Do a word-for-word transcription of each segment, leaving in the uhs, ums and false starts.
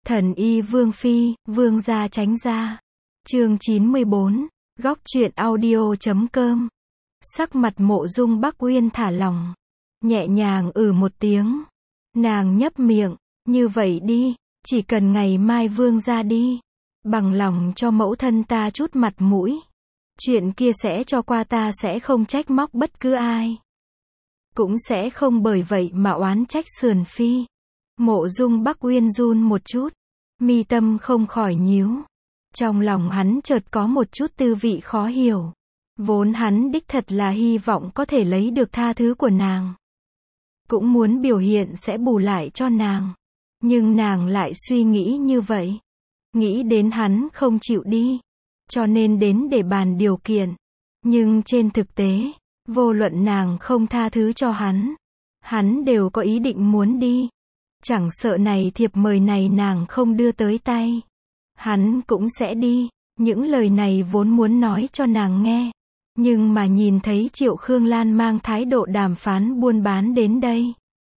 Thần y Vương Phi, Vương gia tránh ra. Chương chín mươi bốn, góc truyện audio chấm com. Sắc mặt Mộ Dung Bắc Uyên thả lỏng, nhẹ nhàng ừ một tiếng. Nàng nhấp miệng, như vậy đi, chỉ cần ngày mai Vương gia đi, bằng lòng cho mẫu thân ta chút mặt mũi. Chuyện kia sẽ cho qua, ta sẽ không trách móc bất cứ ai. Cũng sẽ không bởi vậy mà oán trách Sườn Phi. Mộ Dung Bắc Uyên run một chút, mi tâm không khỏi nhíu. Trong lòng hắn chợt có một chút tư vị khó hiểu. Vốn hắn đích thật là hy vọng có thể lấy được tha thứ của nàng. Cũng muốn biểu hiện sẽ bù lại cho nàng. Nhưng nàng lại suy nghĩ như vậy. Nghĩ đến hắn không chịu đi. Cho nên đến để bàn điều kiện. Nhưng trên thực tế, vô luận nàng không tha thứ cho hắn, hắn đều có ý định muốn đi. Chẳng sợ này thiệp mời này nàng không đưa tới tay, hắn cũng sẽ đi. Những lời này vốn muốn nói cho nàng nghe. Nhưng mà nhìn thấy Triệu Khương Lan mang thái độ đàm phán buôn bán đến đây,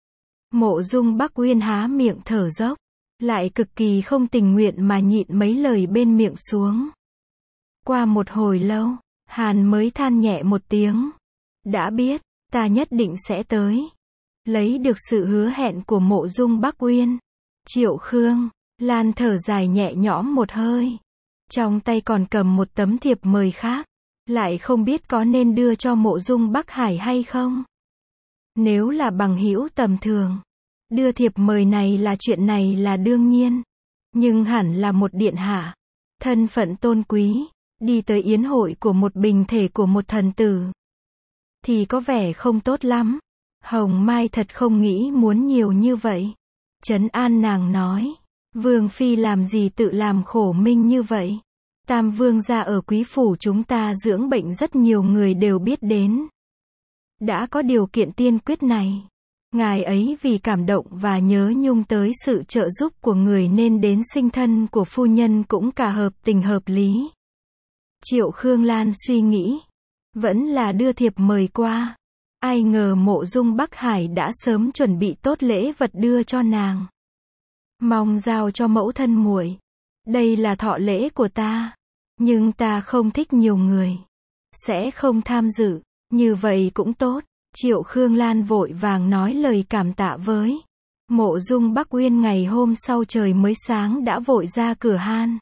Mộ Dung Bắc Uyên há miệng thở dốc, lại cực kỳ không tình nguyện mà nhịn mấy lời bên miệng xuống. Qua một hồi lâu, Hàn mới than nhẹ một tiếng. Đã biết, ta nhất định sẽ tới. Lấy được sự hứa hẹn của Mộ Dung Bắc Uyên, Triệu Khương Lan thở dài nhẹ nhõm một hơi. Trong tay còn cầm một tấm thiệp mời khác, lại không biết có nên đưa cho Mộ Dung Bắc Hải hay không. Nếu là bằng hữu tầm thường, đưa thiệp mời này là chuyện này là đương nhiên. Nhưng hẳn là một điện hạ, thân phận tôn quý, đi tới yến hội của một bình thể của một thần tử, thì có vẻ không tốt lắm. Hồng Mai thật không nghĩ muốn nhiều như vậy. Trấn an nàng nói, Vương Phi làm gì tự làm khổ minh như vậy. Tam Vương gia ở quý phủ chúng ta dưỡng bệnh rất nhiều người đều biết đến. Đã có điều kiện tiên quyết này, ngài ấy vì cảm động và nhớ nhung tới sự trợ giúp của người nên đến sinh thân của phu nhân cũng cả hợp tình hợp lý. Triệu Khương Lan suy nghĩ, vẫn là đưa thiệp mời qua. Ai ngờ Mộ Dung Bắc Hải đã sớm chuẩn bị tốt lễ vật đưa cho nàng. Mong giao cho mẫu thân muội. Đây là thọ lễ của ta. Nhưng ta không thích nhiều người. Sẽ không tham dự. Như vậy cũng tốt. Triệu Khương Lan vội vàng nói lời cảm tạ với Mộ Dung Bắc Uyên. Ngày hôm sau trời mới sáng đã vội ra cửa han.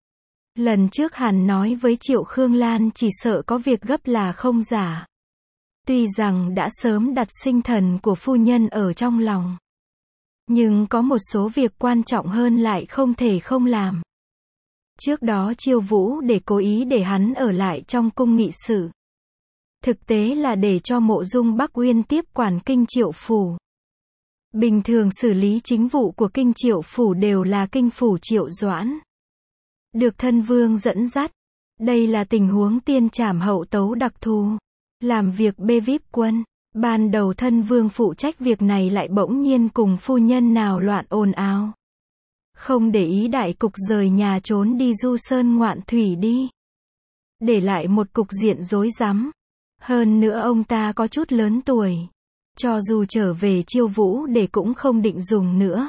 Lần trước hắn nói với Triệu Khương Lan chỉ sợ có việc gấp là không giả. Tuy rằng đã sớm đặt sinh thần của phu nhân ở trong lòng, nhưng có một số việc quan trọng hơn lại không thể không làm. Trước đó Chiêu Vũ để cố ý để hắn ở lại trong cung nghị sự. Thực tế là để cho Mộ Dung Bắc Uyên tiếp quản kinh Triệu phủ. Bình thường xử lý chính vụ của kinh Triệu phủ đều là kinh phủ Triệu Doãn. Được thân vương dẫn dắt. Đây là tình huống tiên trảm hậu tấu đặc thù. Làm việc bê víp quân, ban đầu thân vương phụ trách việc này lại bỗng nhiên cùng phu nhân nào loạn ồn ào. Không để ý đại cục rời nhà trốn đi du sơn ngoạn thủy đi. Để lại một cục diện rối rắm. Hơn nữa ông ta có chút lớn tuổi. Cho dù trở về Chiêu Vũ để cũng không định dùng nữa.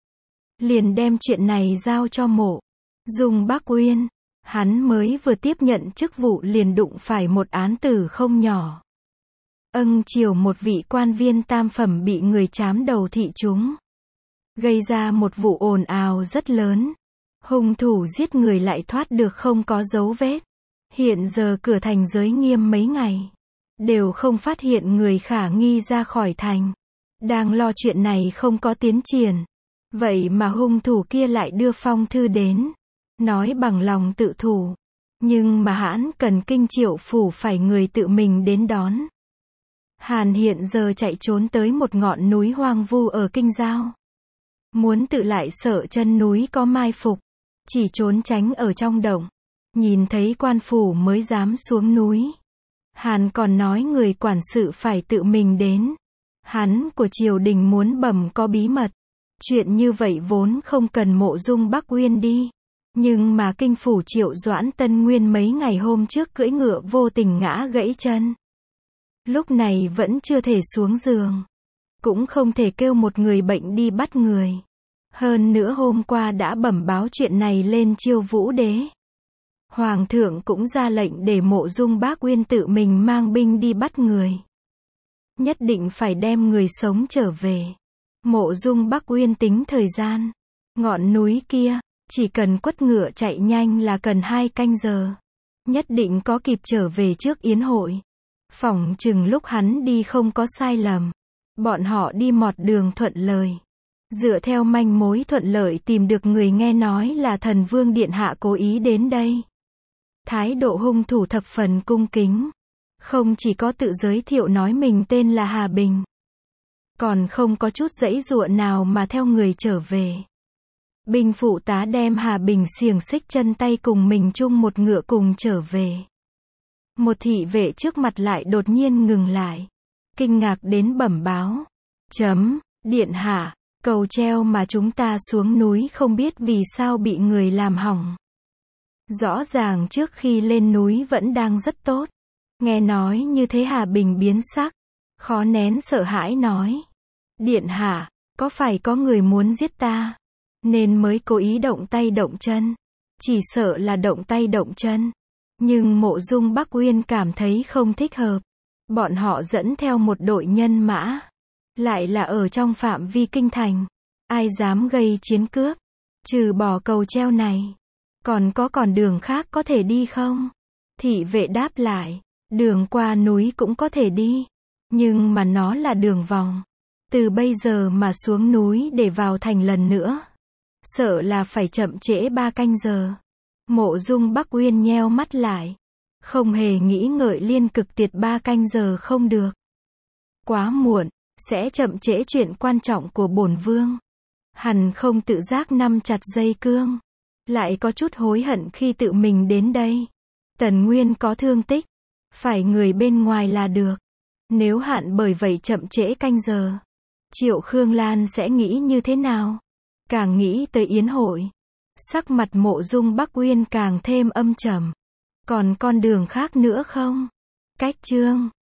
Liền đem chuyện này giao cho Mộ Dung Bắc Uyên. Hắn mới vừa tiếp nhận chức vụ liền đụng phải một án tử không nhỏ. Ân Triều một vị quan viên tam phẩm bị người trám đầu thị chúng, gây ra một vụ ồn ào rất lớn. Hung thủ giết người lại thoát được không có dấu vết. Hiện giờ cửa thành giới nghiêm mấy ngày, đều không phát hiện người khả nghi ra khỏi thành. Đang lo chuyện này không có tiến triển. Vậy mà hung thủ kia lại đưa phong thư đến. Nói bằng lòng tự thủ. Nhưng mà hãn cần kinh Triệu phủ phải người tự mình đến đón. Hàn hiện giờ chạy trốn tới một ngọn núi hoang vu ở kinh giao. Muốn tự lại sợ chân núi có mai phục. Chỉ trốn tránh ở trong động. Nhìn thấy quan phủ mới dám xuống núi. Hàn còn nói người quản sự phải tự mình đến. Hắn của triều đình muốn bẩm có bí mật. Chuyện như vậy vốn không cần Mộ Dung Bắc Uyên đi. Nhưng mà kinh phủ Triệu Doãn Tân Nguyên mấy ngày hôm trước cưỡi ngựa vô tình ngã gãy chân. Lúc này vẫn chưa thể xuống giường. Cũng không thể kêu một người bệnh đi bắt người. Hơn nữa hôm qua đã bẩm báo chuyện này lên Chiêu Vũ Đế. Hoàng thượng cũng ra lệnh để Mộ Dung Bác Uyên tự mình mang binh đi bắt người. Nhất định phải đem người sống trở về. Mộ Dung Bác Uyên tính thời gian. Ngọn núi kia, chỉ cần quất ngựa chạy nhanh là cần hai canh giờ. Nhất định có kịp trở về trước yến hội. Phỏng chừng lúc hắn đi không có sai lầm. Bọn họ đi mọt đường thuận lời. Dựa theo manh mối thuận lợi tìm được người nghe nói là thần vương điện hạ cố ý đến đây. Thái độ hung thủ thập phần cung kính. Không chỉ có tự giới thiệu nói mình tên là Hà Bình. Còn không có chút giãy giụa nào mà theo người trở về. Binh phụ tá đem Hà Bình xiềng xích chân tay cùng mình chung một ngựa cùng trở về. Một thị vệ trước mặt lại đột nhiên ngừng lại. Kinh ngạc đến bẩm báo. Chấm, điện hạ, cầu treo mà chúng ta xuống núi không biết vì sao bị người làm hỏng. Rõ ràng trước khi lên núi vẫn đang rất tốt. Nghe nói như thế Hà Bình biến sắc. Khó nén sợ hãi nói. Điện hạ, có phải có người muốn giết ta? Nên mới cố ý động tay động chân. Chỉ sợ là động tay động chân. Nhưng Mộ Dung Bác Uyên cảm thấy không thích hợp. Bọn họ dẫn theo một đội nhân mã. Lại là ở trong phạm vi kinh thành. Ai dám gây chiến cướp? Trừ bỏ cầu treo này. Còn có con đường khác có thể đi không? Thị vệ đáp lại. Đường qua núi cũng có thể đi. Nhưng mà nó là đường vòng. Từ bây giờ mà xuống núi để vào thành lần nữa. Sợ là phải chậm trễ ba canh giờ. Mộ Dung Bác Uyên nheo mắt lại. Không hề nghĩ ngợi liên cực tiệt ba canh giờ không được. Quá muộn, sẽ chậm trễ chuyện quan trọng của bổn vương. Hắn không tự giác nắm chặt dây cương. Lại có chút hối hận khi tự mình đến đây. Tần Nguyên có thương tích. Phải người bên ngoài là được. Nếu hạn bởi vậy chậm trễ canh giờ. Triệu Khương Lan sẽ nghĩ như thế nào? Càng nghĩ tới yến hội. Sắc mặt Mộ Dung Bác Uyên càng thêm âm trầm. Còn con đường khác nữa không? Cách chương